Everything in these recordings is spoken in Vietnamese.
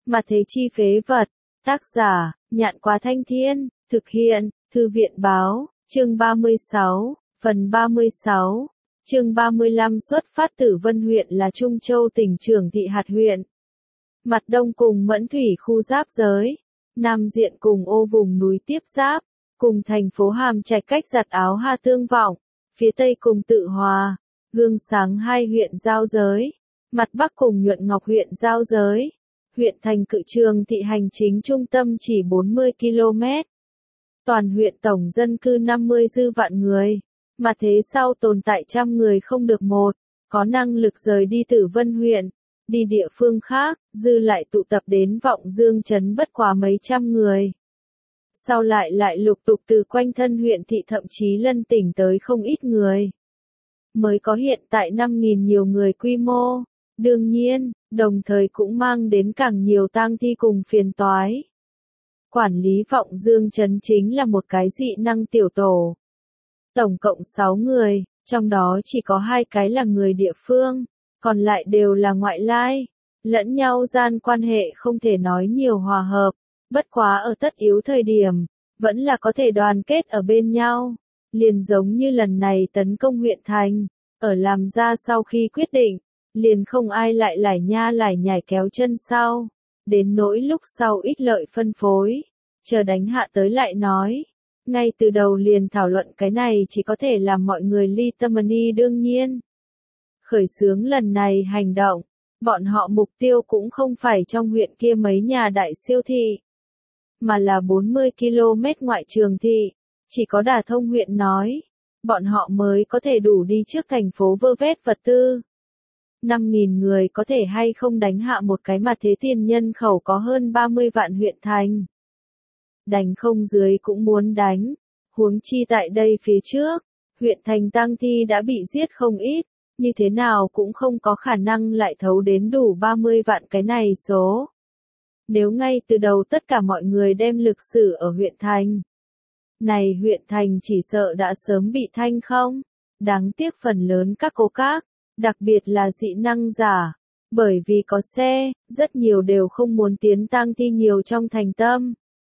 Mà thế chi phế vật. Tác giả, Nhạn Quá Thanh Thiên, thực hiện, Thư viện Báo, chương 36, phần 36, chương 35 xuất phát Tử Vân huyện là Trung Châu tỉnh Trường Thị hạt huyện. Mặt đông cùng Mẫn Thủy khu giáp giới, nam diện cùng Ô vùng núi tiếp giáp, cùng thành phố Hàm Trạch cách giặt áo Hà Tương Vọng, phía tây cùng Tự Hòa, Gương Sáng hai huyện giao giới, mặt bắc cùng Nhuận Ngọc huyện giao giới. Huyện thành Cự Trường Thị hành chính trung tâm chỉ 40 km. Toàn huyện tổng dân cư 50 dư vạn người, mà thế sau tồn tại trăm người không được một, có năng lực rời đi Tử Vân huyện, đi địa phương khác, dư lại tụ tập đến Vọng Dương trấn bất quá mấy trăm người. Sau lại lục tục từ quanh thân huyện thị thậm chí lân tỉnh tới không ít người. Mới có hiện tại 5.000 nhiều người quy mô. Đương nhiên, đồng thời cũng mang đến càng nhiều tang thi cùng phiền toái. Quản lý Vọng Dương trấn chính là một cái dị năng tiểu tổ. Tổng cộng 6 người, trong đó chỉ có 2 cái là người địa phương, còn lại đều là ngoại lai. Lẫn nhau gian quan hệ không thể nói nhiều hòa hợp, bất quá ở tất yếu thời điểm, vẫn là có thể đoàn kết ở bên nhau. Liền giống như lần này tấn công huyện thành, ở làm ra sau khi quyết định, liền không ai lại lải nha lải nhải kéo chân sau, đến nỗi lúc sau ích lợi phân phối, chờ đánh hạ tới lại nói. Ngay từ đầu liền thảo luận cái này chỉ có thể làm mọi người ly tâm ni đương nhiên. Khởi xướng lần này hành động, bọn họ mục tiêu cũng không phải trong huyện kia mấy nhà đại siêu thị, mà là 40 km ngoại Trường Thị, chỉ có đả thông huyện nói, bọn họ mới có thể đủ đi trước thành phố vơ vét vật tư. 5.000 người có thể hay không đánh hạ một cái mà thế tiền nhân khẩu có hơn 30 vạn huyện thành. Đánh không dưới cũng muốn đánh, huống chi tại đây phía trước, huyện thành tang thi đã bị giết không ít, như thế nào cũng không có khả năng lại thấu đến đủ 30 vạn cái này số. Nếu ngay từ đầu tất cả mọi người đem lực sử ở huyện thành, này huyện thành chỉ sợ đã sớm bị thanh không. Đáng tiếc phần lớn các cô các, đặc biệt là dị năng giả, bởi vì có xe, rất nhiều đều không muốn tiến tang thi nhiều trong thành tâm,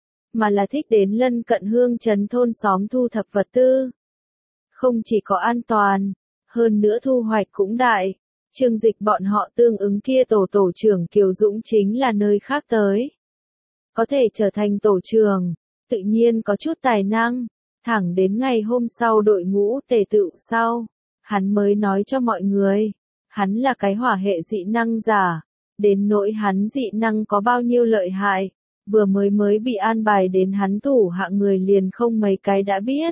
mà là thích đến lân cận hương trấn thôn xóm thu thập vật tư. Không chỉ có an toàn, hơn nữa thu hoạch cũng đại. Trương Dịch bọn họ tương ứng kia tổ trưởng Kiều Dũng chính là nơi khác tới. Có thể trở thành tổ trưởng, tự nhiên có chút tài năng, thẳng đến ngày hôm sau đội ngũ tề tựu sau, hắn mới nói cho mọi người, hắn là cái hỏa hệ dị năng giả, đến nỗi hắn dị năng có bao nhiêu lợi hại, vừa mới bị an bài đến hắn thủ hạ người liền không mấy cái đã biết.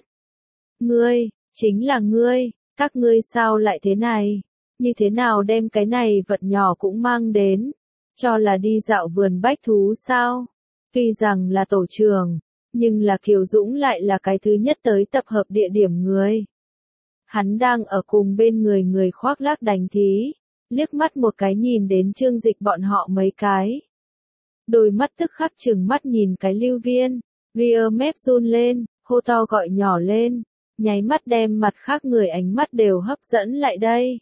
Ngươi, chính là ngươi, các ngươi sao lại thế này? Như thế nào đem cái này vật nhỏ cũng mang đến, cho là đi dạo vườn bách thú sao? Tuy rằng là tổ trưởng, nhưng là Kiều Dũng lại là cái thứ nhất tới tập hợp địa điểm người. Hắn đang ở cùng bên người khoác lác đánh thí, liếc mắt một cái nhìn đến Trương Dịch bọn họ mấy cái. Đôi mắt tức khắc trừng mắt nhìn cái Lưu Viên, rear mép run lên, hô to gọi nhỏ lên, nháy mắt đem mặt khác người ánh mắt đều hấp dẫn lại đây.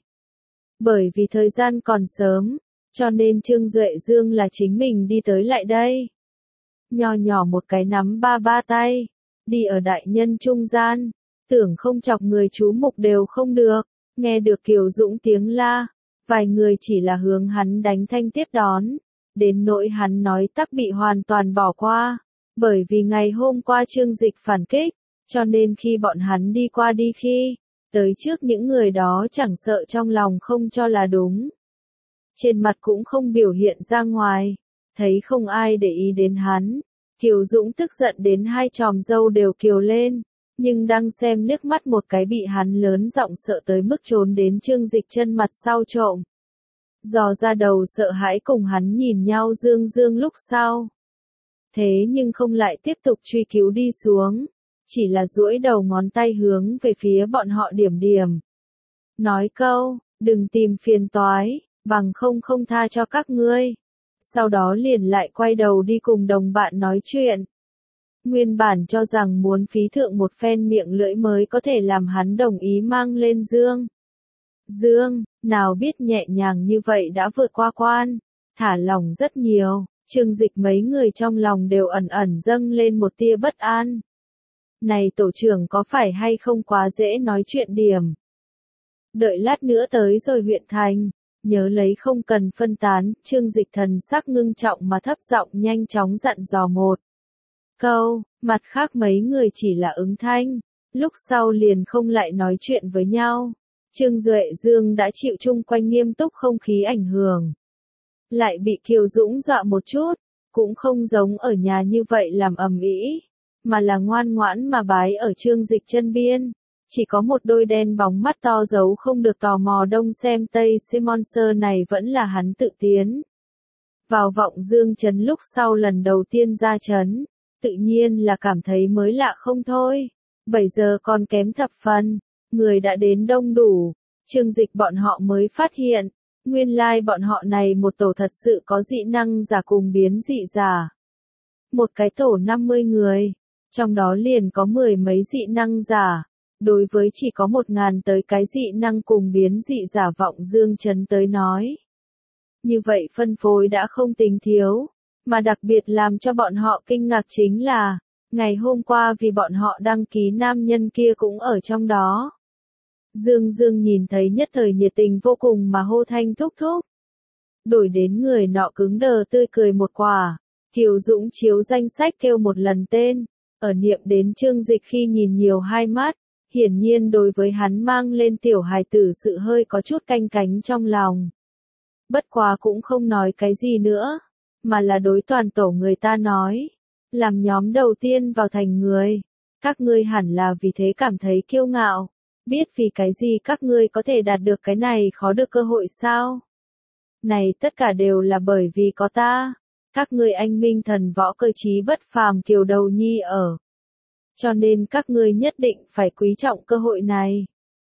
Bởi vì thời gian còn sớm, cho nên Trương Duệ Dương là chính mình đi tới lại đây. Nho nhỏ một cái nắm ba tay, đi ở đại nhân trung gian, tưởng không chọc người chú mục đều không được, nghe được Kiều Dũng tiếng la, vài người chỉ là hướng hắn đánh thanh tiếp đón, đến nỗi hắn nói tắc bị hoàn toàn bỏ qua, bởi vì ngày hôm qua Trương Dịch phản kích, cho nên khi bọn hắn đi qua đi khi, tới trước những người đó chẳng sợ trong lòng không cho là đúng. Trên mặt cũng không biểu hiện ra ngoài, thấy không ai để ý đến hắn, Kiều Dũng tức giận đến hai tròm râu đều kiều lên, nhưng đang xem liếc mắt một cái bị hắn lớn giọng sợ tới mức trốn đến Trương Dịch chân mặt sau trộm. Dò ra đầu sợ hãi cùng hắn nhìn nhau dương lúc sau. Thế nhưng không lại tiếp tục truy cứu đi xuống, chỉ là duỗi đầu ngón tay hướng về phía bọn họ điểm. Nói câu, đừng tìm phiền toái, bằng không tha cho các ngươi. Sau đó liền lại quay đầu đi cùng đồng bạn nói chuyện. Nguyên bản cho rằng muốn phí thượng một phen miệng lưỡi mới có thể làm hắn đồng ý mang lên Dương, nào biết nhẹ nhàng như vậy đã vượt qua quan, thả lỏng rất nhiều, Trương Dịch mấy người trong lòng đều ẩn ẩn dâng lên một tia bất an. Này tổ trưởng có phải hay không quá dễ nói chuyện điểm. Đợi lát nữa tới rồi huyện thành, nhớ lấy không cần phân tán, Trương Dịch thần sắc ngưng trọng mà thấp giọng nhanh chóng dặn dò một câu, mặt khác mấy người chỉ là ứng thanh, lúc sau liền không lại nói chuyện với nhau. Trương Duệ Dương đã chịu chung quanh nghiêm túc không khí ảnh hưởng. Lại bị Kiều Dũng dọa một chút, cũng không giống ở nhà như vậy làm ầm ĩ, mà là ngoan ngoãn mà bái ở Trương Dịch chân biên. Chỉ có một đôi đen bóng mắt to giấu không được tò mò đông xem tây Simonser này vẫn là hắn tự tiến. Vào Vọng Dương trấn lúc sau lần đầu tiên ra trấn, tự nhiên là cảm thấy mới lạ không thôi. 7 giờ còn kém thập phần, người đã đến đông đủ, Trương Dịch bọn họ mới phát hiện, nguyên lai bọn họ này một tổ thật sự có dị năng giả cùng biến dị giả. Một cái tổ 50 người, trong đó liền có 10 mấy dị năng giả. Đối với chỉ có 1.000 tới cái dị năng cùng biến dị giả Vọng Dương trấn tới nói. Như vậy phân phối đã không tính thiếu, mà đặc biệt làm cho bọn họ kinh ngạc chính là, ngày hôm qua vì bọn họ đăng ký nam nhân kia cũng ở trong đó. Dương Dương nhìn thấy nhất thời nhiệt tình vô cùng mà hô thanh thúc thúc. Đổi đến người nọ cứng đờ tươi cười một quả, Kiều Dũng chiếu danh sách kêu một lần tên, ở niệm đến Trương Dịch khi nhìn nhiều hai mắt. Hiển nhiên đối với hắn mang lên tiểu hài tử sự hơi có chút canh cánh trong lòng. Bất quá cũng không nói cái gì nữa, mà là đối toàn tổ người ta nói. Làm nhóm đầu tiên vào thành người, các ngươi hẳn là vì thế cảm thấy kiêu ngạo. Biết vì cái gì các ngươi có thể đạt được cái này khó được cơ hội sao? Này tất cả đều là bởi vì có ta. Các ngươi anh minh thần võ cơ trí bất phàm Kiều Đầu Nhi ở. Cho nên các ngươi nhất định phải quý trọng cơ hội này.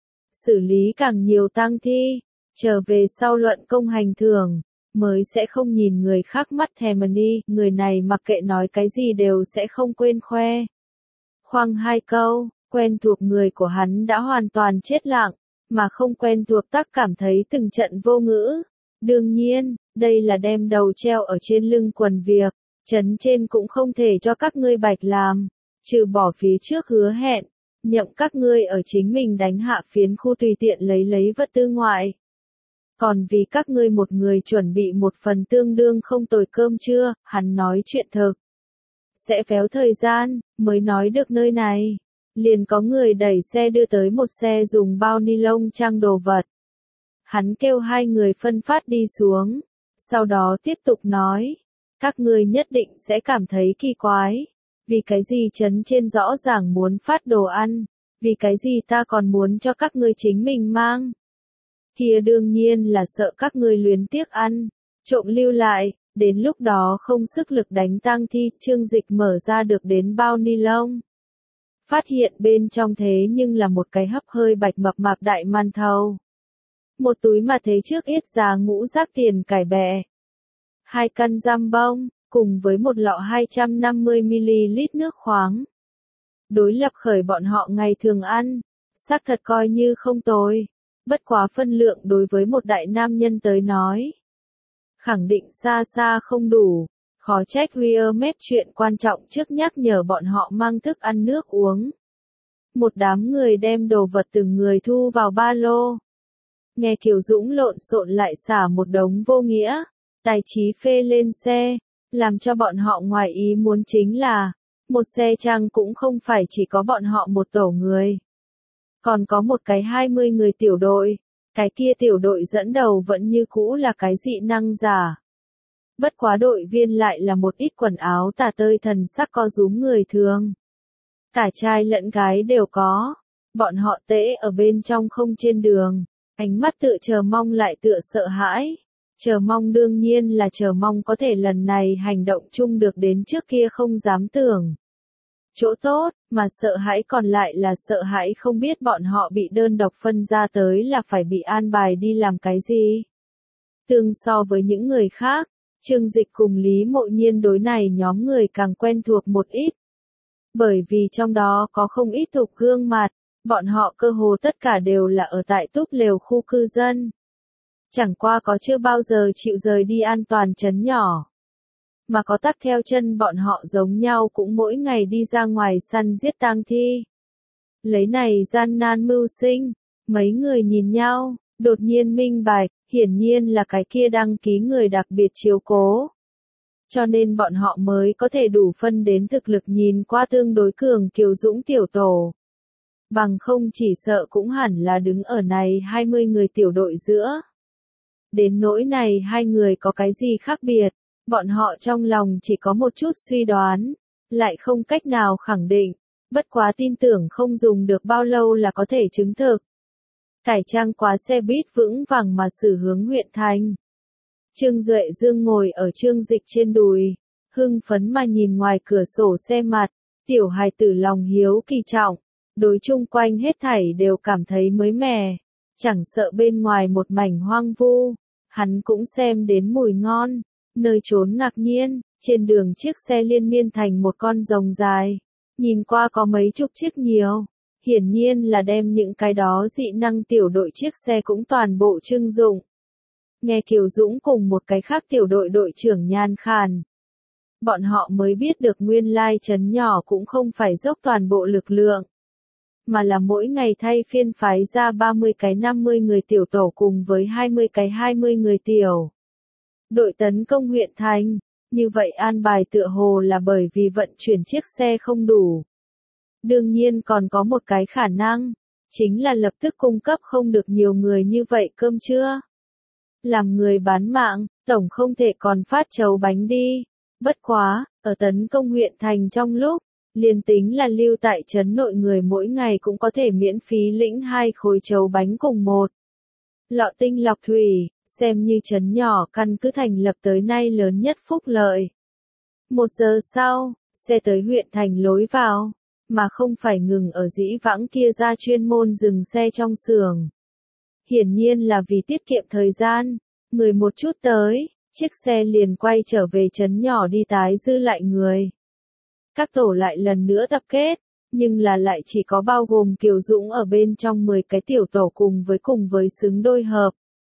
Xử lý càng nhiều tang thi, trở về sau luận công hành thưởng, mới sẽ không nhìn người khác mắt thèm đi, người này mặc kệ nói cái gì đều sẽ không quên khoe. Khoang hai câu, quen thuộc người của hắn đã hoàn toàn chết lặng, mà không quen thuộc tắc cảm thấy từng trận vô ngữ. Đương nhiên, đây là đem đầu treo ở trên lưng quần việc, trấn trên cũng không thể cho các ngươi bạch làm. Trừ bỏ phía trước hứa hẹn, nhậm các ngươi ở chính mình đánh hạ phiến khu tùy tiện lấy vật tư ngoại. Còn vì các ngươi một người chuẩn bị một phần tương đương không tồi cơm trưa, hắn nói chuyện thực. Sẽ véo thời gian, mới nói được nơi này. Liền có người đẩy xe đưa tới một xe dùng bao ni lông trang đồ vật. Hắn kêu hai người phân phát đi xuống. Sau đó tiếp tục nói. Các ngươi nhất định sẽ cảm thấy kỳ quái. Vì cái gì trấn trên rõ ràng muốn phát đồ ăn, vì cái gì ta còn muốn cho các ngươi chính mình mang. Kia đương nhiên là sợ các ngươi luyến tiếc ăn, trộm lưu lại, đến lúc đó không sức lực đánh tang thi. Trương Dịch mở ra được đến bao ni lông. Phát hiện bên trong thế nhưng là một cái hấp hơi bạch mập mạp đại man thầu. Một túi mà thế trước yết giá ngũ rác tiền cải bẹ. 2 căn giam bông. Cùng với một lọ 250ml nước khoáng. Đối lập khởi bọn họ ngày thường ăn, xác thật coi như không tồi, bất quá phân lượng đối với một đại nam nhân tới nói. Khẳng định xa xa không đủ, khó trách Riermet chuyện quan trọng trước nhắc nhở bọn họ mang thức ăn nước uống. Một đám người đem đồ vật từng người thu vào ba lô. Nghe Kiều Dũng lộn xộn lại xả một đống vô nghĩa, tài trí phê lên xe. Làm cho bọn họ ngoài ý muốn chính là, một xe trang cũng không phải chỉ có bọn họ một tổ người. Còn có một cái 20 người tiểu đội, cái kia tiểu đội dẫn đầu vẫn như cũ là cái dị năng giả. Bất quá đội viên lại là một ít quần áo tả tơi thần sắc co rúm người thường. Cả trai lẫn gái đều có, bọn họ tễ ở bên trong không trên đường, ánh mắt tựa chờ mong lại tựa sợ hãi. Chờ mong đương nhiên là chờ mong có thể lần này hành động chung được đến trước kia không dám tưởng. Chỗ tốt, mà sợ hãi còn lại là sợ hãi không biết bọn họ bị đơn độc phân ra tới là phải bị an bài đi làm cái gì. Tương so với những người khác, Trương Dịch cùng Lý Mộ Nhiên đối này nhóm người càng quen thuộc một ít. Bởi vì trong đó có không ít thuộc gương mặt, bọn họ cơ hồ tất cả đều là ở tại túp lều khu cư dân. Chẳng qua có chưa bao giờ chịu rời đi an toàn trấn nhỏ. mà có tắc theo chân bọn họ giống nhau cũng mỗi ngày đi ra ngoài săn giết tang thi. Lấy này gian nan mưu sinh, mấy người nhìn nhau, đột nhiên minh bạch, hiển nhiên là cái kia đăng ký người đặc biệt chiếu cố. Cho nên bọn họ mới có thể đủ phân đến thực lực nhìn qua tương đối cường kiều dũng tiểu tổ. Bằng không chỉ sợ cũng hẳn là đứng ở này 20 người tiểu đội giữa. Đến nỗi này hai người có cái gì khác biệt, bọn họ trong lòng chỉ có một chút suy đoán, lại không cách nào khẳng định, bất quá tin tưởng không dùng được bao lâu là có thể chứng thực. Cải trang quá xe buýt vững vàng mà xử hướng huyện thành. Trương Duệ Dương ngồi ở Trương Dịch trên đùi, hưng phấn mà nhìn ngoài cửa sổ xe mặt, tiểu hài tử lòng hiếu kỳ trọng, đối chung quanh hết thảy đều cảm thấy mới mẻ, chẳng sợ bên ngoài một mảnh hoang vu, hắn cũng xem đến mùi ngon, nơi trốn ngạc nhiên, trên đường chiếc xe liên miên thành một con rồng dài, nhìn qua có mấy chục chiếc nhiều, hiển nhiên là đem những cái đó dị năng tiểu đội chiếc xe cũng toàn bộ trưng dụng. Nghe Kiều Dũng cùng một cái khác tiểu đội đội trưởng Nhan Khàn. Bọn họ mới biết được nguyên lai trấn nhỏ cũng không phải dốc toàn bộ lực lượng, mà là mỗi ngày thay phiên phái ra 30 cái 50 người tiểu tổ cùng với 20 cái 20 người tiểu đội tấn công huyện thành. Như vậy an bài tựa hồ là bởi vì vận chuyển chiếc xe không đủ. Đương nhiên còn có một cái khả năng, chính là lập tức cung cấp không được nhiều người như vậy cơm trưa. Làm người bán mạng, tổng không thể còn phát chấu bánh đi. Bất quá, ở tấn công huyện thành trong lúc, liền tính là lưu tại trấn nội người mỗi ngày cũng có thể miễn phí lĩnh 2 khối chấu bánh cùng một lọ tinh lọc thủy, xem như trấn nhỏ căn cứ thành lập tới nay lớn nhất phúc lợi. 1 giờ sau, xe tới huyện thành lối vào, mà không phải ngừng ở dĩ vãng kia ra chuyên môn dừng xe trong xưởng. Hiển nhiên là vì tiết kiệm thời gian, người một chút tới, chiếc xe liền quay trở về trấn nhỏ đi tái dư lại người. Các tổ lại lần nữa tập kết, nhưng là lại chỉ có bao gồm Kiều Dũng ở bên trong 10 cái tiểu tổ cùng với xứng đôi hợp.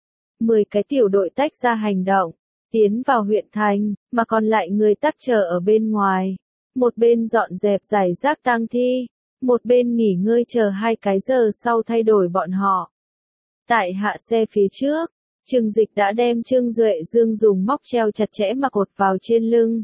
10 cái tiểu đội tách ra hành động, tiến vào huyện thành, mà còn lại người tắc chờ ở bên ngoài. Một bên dọn dẹp giải rác tang thi, một bên nghỉ ngơi chờ 2 cái giờ sau thay đổi bọn họ. Tại hạ xe phía trước, Trương Dịch đã đem Trương Duệ Dương dùng móc treo chặt chẽ mà cột vào trên lưng.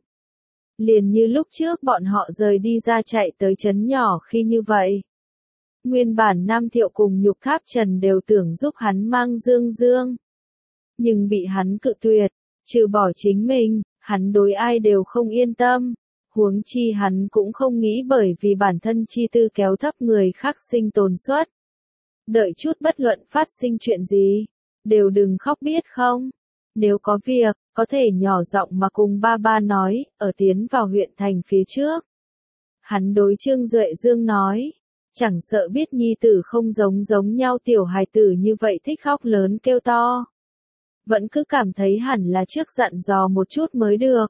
Liền như lúc trước bọn họ rời đi ra chạy tới trấn nhỏ khi như vậy. Nguyên bản Nam Thiệu cùng Nhục Tháp Trần đều tưởng giúp hắn mang Dương Dương. Nhưng bị hắn cự tuyệt, trừ bỏ chính mình, hắn đối ai đều không yên tâm. Huống chi hắn cũng không nghĩ bởi vì bản thân chi tư kéo thấp người khác sinh tồn suất. Đợi chút bất luận phát sinh chuyện gì, đều đừng khóc biết không. Nếu có việc, có thể nhỏ giọng mà cùng ba ba nói, ở tiến vào huyện thành phía trước. Hắn đối Trương Duệ Dương nói, chẳng sợ biết nhi tử không giống nhau tiểu hài tử như vậy thích khóc lớn kêu to. Vẫn cứ cảm thấy hẳn là trước dặn dò một chút mới được.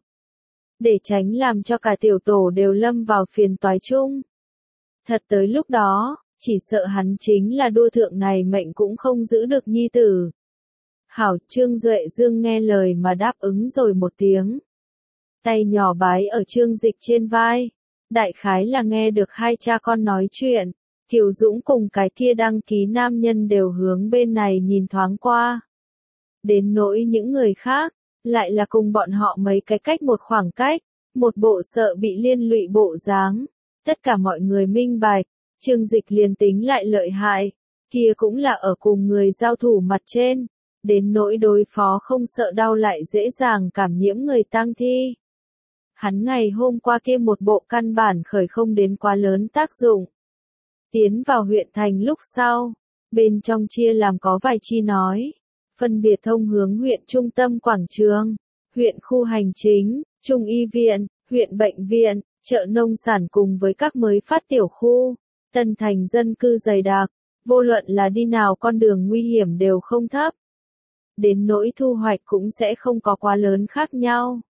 Để tránh làm cho cả tiểu tổ đều lâm vào phiền toái chung. Thật tới lúc đó, chỉ sợ hắn chính là đua thượng này mệnh cũng không giữ được nhi tử. Hảo, Trương Duệ Dương nghe lời mà đáp ứng rồi một tiếng. Tay nhỏ bái ở Trương Dịch trên vai. Đại khái là nghe được hai cha con nói chuyện. Kiều Dũng cùng cái kia đăng ký nam nhân đều hướng bên này nhìn thoáng qua. Đến nỗi những người khác, lại là cùng bọn họ mấy cái cách một khoảng cách, một bộ sợ bị liên lụy bộ dáng. Tất cả mọi người minh bạch, Trương Dịch liền tính lại lợi hại, kia cũng là ở cùng người giao thủ mặt trên. Đến nỗi đối phó không sợ đau lại dễ dàng cảm nhiễm người tang thi. Hắn ngày hôm qua kia một bộ căn bản khởi không đến quá lớn tác dụng. Tiến vào huyện thành lúc sau, bên trong chia làm có vài chi nói, phân biệt thông hướng huyện trung tâm quảng trường, huyện khu hành chính, trung y viện, huyện bệnh viện, chợ nông sản cùng với các mới phát tiểu khu, tân thành dân cư dày đặc, vô luận là đi nào con đường nguy hiểm đều không thấp. Đến nỗi thu hoạch cũng sẽ không có quá lớn khác nhau.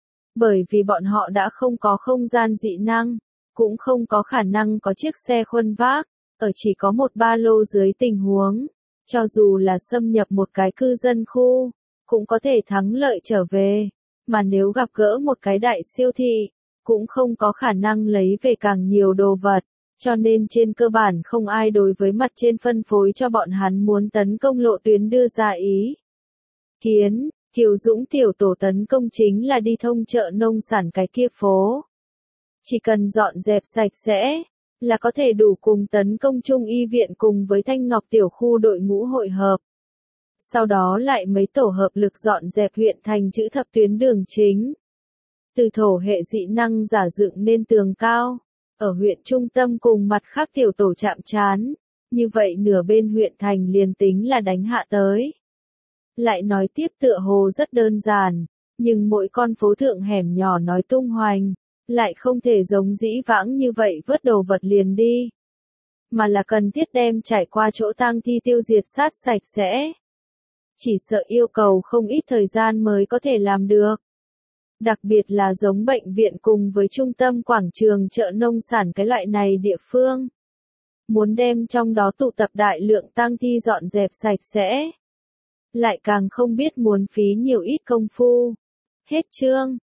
Bởi vì bọn họ đã không có không gian dị năng, cũng không có khả năng có chiếc xe khuân vác, ở chỉ có một ba lô dưới tình huống, cho dù là xâm nhập một cái cư dân khu, cũng có thể thắng lợi trở về. mà nếu gặp gỡ một cái đại siêu thị, cũng không có khả năng lấy về càng nhiều đồ vật, cho nên trên cơ bản không ai đối với mặt trên phân phối cho bọn hắn muốn tấn công lộ tuyến đưa ra ý kiến. Kiều Dũng tiểu tổ tấn công chính là đi thông chợ nông sản cái kia phố. Chỉ cần dọn dẹp sạch sẽ, là có thể đủ cùng tấn công Trung y viện cùng với Thanh Ngọc tiểu khu đội ngũ hội hợp. Sau đó lại mấy tổ hợp lực dọn dẹp huyện thành chữ thập tuyến đường chính. Từ thổ hệ dị năng giả dựng nên tường cao, ở huyện trung tâm cùng mặt khác tiểu tổ chạm trán, như vậy nửa bên huyện thành liền tính là đánh hạ tới. Lại nói tiếp tựa hồ rất đơn giản, nhưng mỗi con phố thượng hẻm nhỏ nói tung hoành, lại không thể giống dĩ vãng như vậy vớt đồ vật liền đi. Mà là cần thiết đem trải qua chỗ tang thi tiêu diệt sát sạch sẽ. Chỉ sợ yêu cầu không ít thời gian mới có thể làm được. Đặc biệt là giống bệnh viện cùng với trung tâm quảng trường chợ nông sản cái loại này địa phương. Muốn đem trong đó tụ tập đại lượng tang thi dọn dẹp sạch sẽ. Lại càng không biết muốn phí nhiều ít công phu. Hết chương.